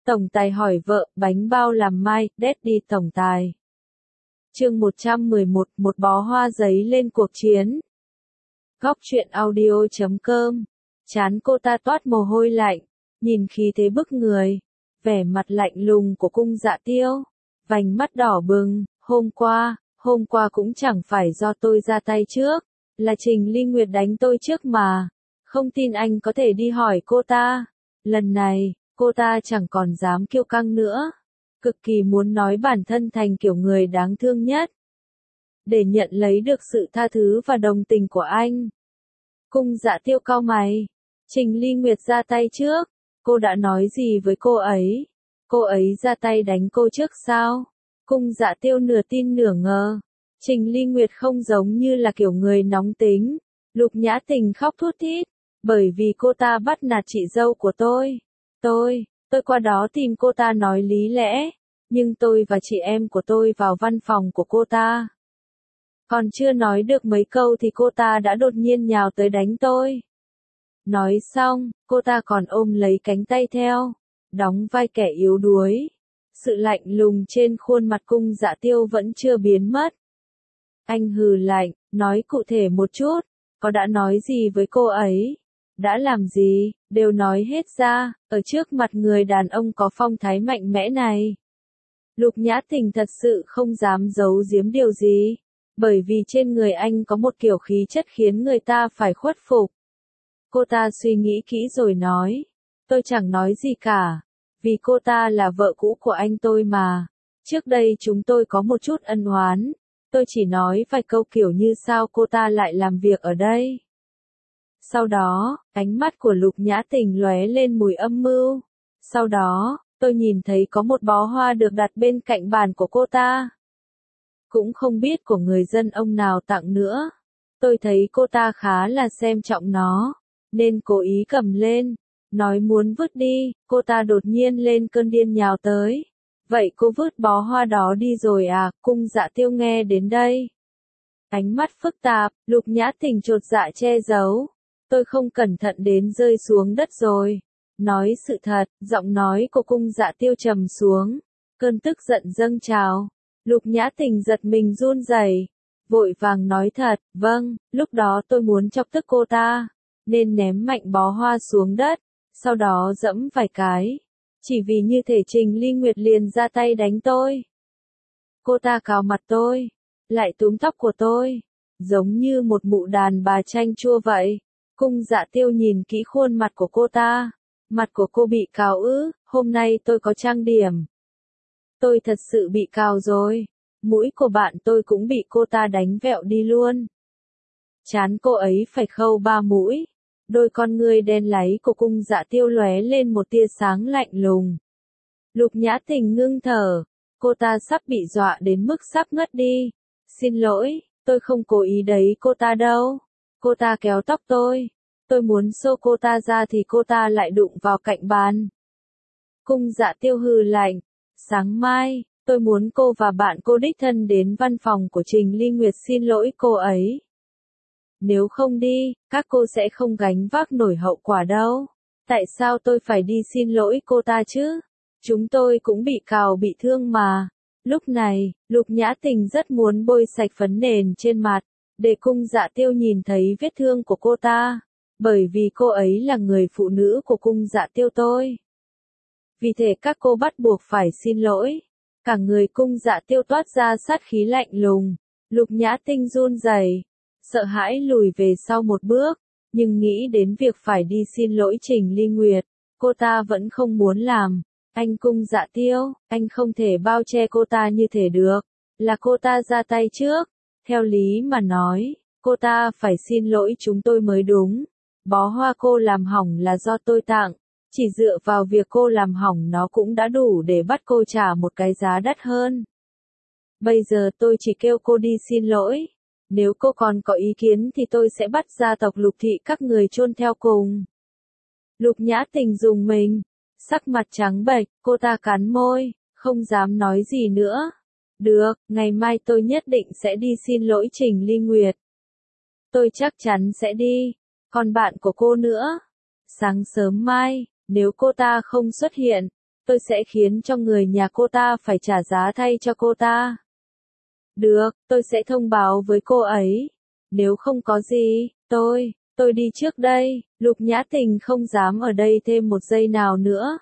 Tổng tài hỏi vợ, bánh bao làm mai, Daddy tổng tài. Chương 111, một bó hoa giấy lên cuộc chiến. Góc truyện audio.com. Trán cô ta toát mồ hôi lạnh, nhìn khí thế bức người, vẻ mặt lạnh lùng của Cung Dạ Tiêu, vành mắt đỏ bừng, hôm qua cũng chẳng phải do tôi ra tay trước, là Trình Ly Nguyệt đánh tôi trước mà, không tin anh có thể đi hỏi cô ta. Lần này, cô ta chẳng còn dám kiêu căng nữa, cực kỳ muốn nói bản thân thành kiểu người đáng thương nhất, để nhận lấy được sự tha thứ và đồng tình của anh. Cung Dạ Tiêu cau mày, Trình Ly Nguyệt ra tay trước, cô đã nói gì với cô ấy? Cô ấy ra tay đánh cô trước sao? Cung Dạ Tiêu nửa tin nửa ngờ, Trình Ly Nguyệt không giống như là kiểu người nóng tính. Lục Nhã Tình khóc thút thít, bởi vì cô ta bắt nạt chị dâu của tôi. Tôi qua đó tìm cô ta nói lý lẽ, nhưng tôi và chị em của tôi vào văn phòng của cô ta. Còn chưa nói được mấy câu thì cô ta đã đột nhiên nhào tới đánh tôi. Nói xong, cô ta còn ôm lấy cánh tay theo, đóng vai kẻ yếu đuối. Sự lạnh lùng trên khuôn mặt Cung Dạ Tiêu vẫn chưa biến mất. Anh hừ lạnh, nói cụ thể một chút, có đã nói gì với cô ấy? Đã làm gì, đều nói hết ra, ở trước mặt người đàn ông có phong thái mạnh mẽ này. Lục Nhã Tình thật sự không dám giấu giếm điều gì, bởi vì trên người anh có một kiểu khí chất khiến người ta phải khuất phục. Cô ta suy nghĩ kỹ rồi nói, tôi chẳng nói gì cả, vì cô ta là vợ cũ của anh tôi mà. Trước đây chúng tôi có một chút ân oán, tôi chỉ nói vài câu kiểu như sao cô ta lại làm việc ở đây. Sau đó, ánh mắt của Lục Nhã Tình lóe lên mùi âm mưu. Sau đó, tôi nhìn thấy có một bó hoa được đặt bên cạnh bàn của cô ta. Cũng không biết của người dân ông nào tặng nữa. Tôi thấy cô ta khá là xem trọng nó, nên cố ý cầm lên, nói muốn vứt đi, cô ta đột nhiên lên cơn điên nhào tới. Vậy cô vứt bó hoa đó đi rồi à? Cung Dạ Tiêu nghe đến đây, ánh mắt phức tạp. Lục Nhã Tình chột dạ che giấu. Tôi không cẩn thận đến rơi xuống đất rồi. Nói sự thật, giọng nói của Cung Dạ Tiêu trầm xuống, cơn tức giận dâng trào. Lục Nhã Tình giật mình run rẩy, vội vàng nói thật, vâng, lúc đó tôi muốn chọc tức cô ta, nên ném mạnh bó hoa xuống đất, sau đó dẫm vài cái. Chỉ vì như thể Trình Ly Nguyệt liền ra tay đánh tôi. Cô ta cào mặt tôi, lại túm tóc của tôi, giống như một mụ đàn bà chanh chua vậy. Cung Dạ Tiêu nhìn kỹ khuôn mặt của cô ta, mặt của cô bị cào ứ, hôm nay tôi có trang điểm. Tôi thật sự bị cào rồi, mũi của bạn tôi cũng bị cô ta đánh vẹo đi luôn. Trán cô ấy phải khâu 3 mũi. Đôi con ngươi đen láy của Cung Dạ Tiêu lóe lên một tia sáng lạnh lùng. Lục Nhã Tình ngưng thở, cô ta sắp bị dọa đến mức sắp ngất đi. Xin lỗi, tôi không cố ý đấy cô ta đâu. Cô ta kéo tóc tôi muốn xô cô ta ra thì cô ta lại đụng vào cạnh bàn. Cung Dạ Tiêu hừ lạnh, sáng mai, tôi muốn cô và bạn cô đích thân đến văn phòng của Trình Ly Nguyệt xin lỗi cô ấy. Nếu không đi, các cô sẽ không gánh vác nổi hậu quả đâu. Tại sao tôi phải đi xin lỗi cô ta chứ? Chúng tôi cũng bị cào bị thương mà. Lúc này, Lục Nhã Tình rất muốn bôi sạch phấn nền trên mặt, để Cung Dạ Tiêu nhìn thấy vết thương của cô ta. Bởi vì cô ấy là người phụ nữ của Cung Dạ Tiêu tôi. Vì thế các cô bắt buộc phải xin lỗi. Cả người Cung Dạ Tiêu toát ra sát khí lạnh lùng. Lục Nhã Tình run rẩy, sợ hãi lùi về sau một bước, nhưng nghĩ đến việc phải đi xin lỗi Trình Ly Nguyệt, cô ta vẫn không muốn làm. Anh Cung Dạ Tiêu, anh không thể bao che cô ta như thế được, là cô ta ra tay trước. Theo lý mà nói, cô ta phải xin lỗi chúng tôi mới đúng. Bó hoa cô làm hỏng là do tôi tặng, chỉ dựa vào việc cô làm hỏng nó cũng đã đủ để bắt cô trả một cái giá đắt hơn. Bây giờ tôi chỉ kêu cô đi xin lỗi. Nếu cô còn có ý kiến thì tôi sẽ bắt gia tộc Lục thị các người chôn theo cùng. Lục Nhã Tình rùng mình, sắc mặt trắng bệch, cô ta cắn môi, không dám nói gì nữa. Được, ngày mai tôi nhất định sẽ đi xin lỗi Trình Ly Nguyệt. Tôi chắc chắn sẽ đi. Còn bạn của cô nữa? Sáng sớm mai, nếu cô ta không xuất hiện, tôi sẽ khiến cho người nhà cô ta phải trả giá thay cho cô ta. Được, tôi sẽ thông báo với cô ấy. Nếu không có gì, tôi đi trước đây. Lục Nhã Tình không dám ở đây thêm một giây nào nữa.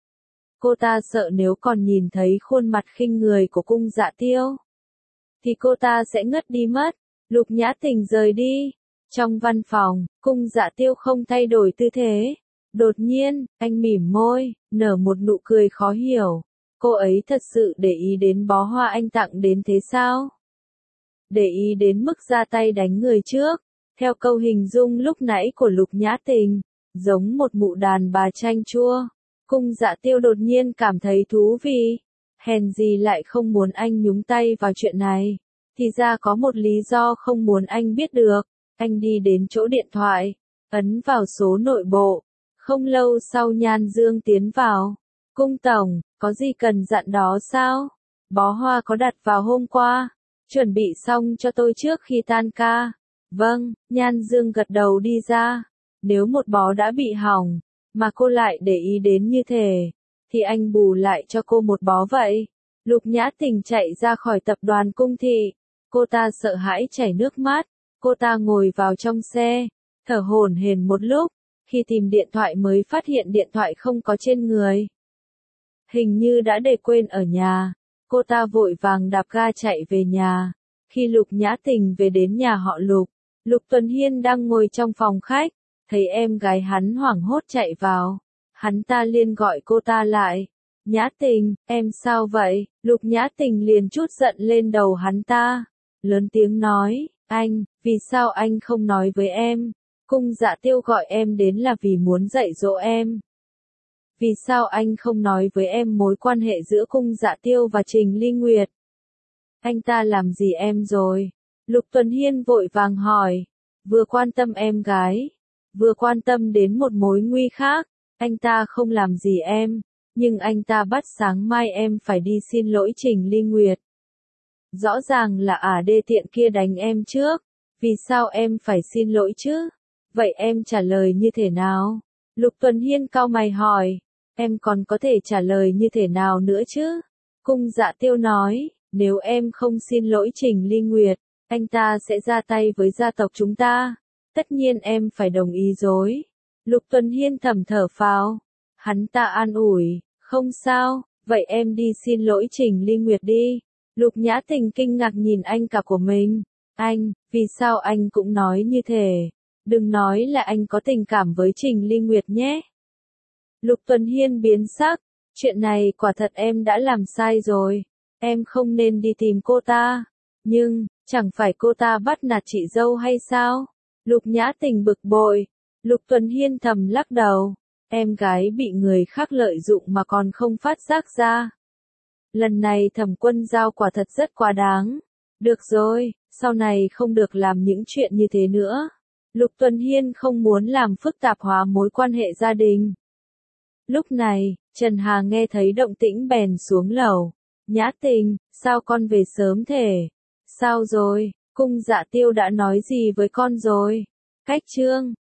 Cô ta sợ nếu còn nhìn thấy khuôn mặt khinh người của Cung Dạ Tiêu, thì cô ta sẽ ngất đi mất. Lục Nhã Tình rời đi. Trong văn phòng, Cung Dạ Tiêu không thay đổi tư thế. Đột nhiên, anh mỉm môi, nở một nụ cười khó hiểu. Cô ấy thật sự để ý đến bó hoa anh tặng đến thế sao? Để ý đến mức ra tay đánh người trước. Theo câu hình dung lúc nãy của Lục Nhã Tình, giống một mụ đàn bà chanh chua. Cung Dạ Tiêu đột nhiên cảm thấy thú vị. Hèn gì lại không muốn anh nhúng tay vào chuyện này. Thì ra có một lý do không muốn anh biết được. Anh đi đến chỗ điện thoại, ấn vào số nội bộ. Không lâu sau Nhan Dương tiến vào. Cung tổng, có gì cần dặn đó sao? Bó hoa có đặt vào hôm qua. Chuẩn bị xong cho tôi trước khi tan ca. Vâng, Nhan Dương gật đầu đi ra. Nếu một bó đã bị hỏng, mà cô lại để ý đến như thế, thì anh bù lại cho cô một bó vậy. Lục Nhã Tình chạy ra khỏi tập đoàn Cung Thị. Cô ta sợ hãi chảy nước mắt. Cô ta ngồi vào trong xe, thở hổn hển một lúc. Khi tìm điện thoại mới phát hiện điện thoại không có trên người. Hình như đã để quên ở nhà. Cô ta vội vàng đạp ga chạy về nhà. Khi Lục Nhã Tình về đến nhà họ Lục, Lục Tuần Hiên đang ngồi trong phòng khách. Thấy em gái hắn hoảng hốt chạy vào. Hắn ta liền gọi cô ta lại. Nhã Tình, em sao vậy? Lục Nhã Tình liền trút giận lên đầu hắn ta. Lớn tiếng nói, anh, vì sao anh không nói với em? Cung Dạ Tiêu gọi em đến là vì muốn dạy dỗ em. Vì sao anh không nói với em mối quan hệ giữa Cung Dạ Tiêu và Trình Ly Nguyệt? Anh ta làm gì em rồi? Lục Tuần Hiên vội vàng hỏi. Vừa quan tâm em gái, vừa quan tâm đến một mối nguy khác. Anh ta không làm gì em, nhưng anh ta bắt sáng mai em phải đi xin lỗi Trình Ly Nguyệt. Rõ ràng là đê tiện kia đánh em trước. Vì sao em phải xin lỗi chứ? Vậy em trả lời như thế nào? Lục Tuần Hiên cau mày hỏi. Em còn có thể trả lời như thế nào nữa chứ? Cung Dạ Tiêu nói, nếu em không xin lỗi Trình Ly Nguyệt, anh ta sẽ ra tay với gia tộc chúng ta. Tất nhiên em phải đồng ý rồi. Lục Tuần Hiên thầm thở phào. Hắn ta an ủi, không sao, vậy em đi xin lỗi Trình Ly Nguyệt đi. Lục Nhã Tình kinh ngạc nhìn anh cả của mình. Anh, vì sao anh cũng nói như thế? Đừng nói là anh có tình cảm với Trình Ly Nguyệt nhé. Lục Tuần Hiên biến sắc. Chuyện này quả thật em đã làm sai rồi. Em không nên đi tìm cô ta. Nhưng, chẳng phải cô ta bắt nạt chị dâu hay sao? Lục Nhã Tình bực bội. Lục Tuần Hiên thầm lắc đầu. Em gái bị người khác lợi dụng mà còn không phát giác ra. Lần này Thẩm Quân Giao quả thật rất quá đáng. Được rồi, sau này không được làm những chuyện như thế nữa. Lục Tuần Hiên không muốn làm phức tạp hóa mối quan hệ gia đình. Lúc này, Trần Hà nghe thấy động tĩnh bèn xuống lầu. Nhã Tình, sao con về sớm thế? Sao rồi, Cung Dạ Tiêu đã nói gì với con rồi? Cách chương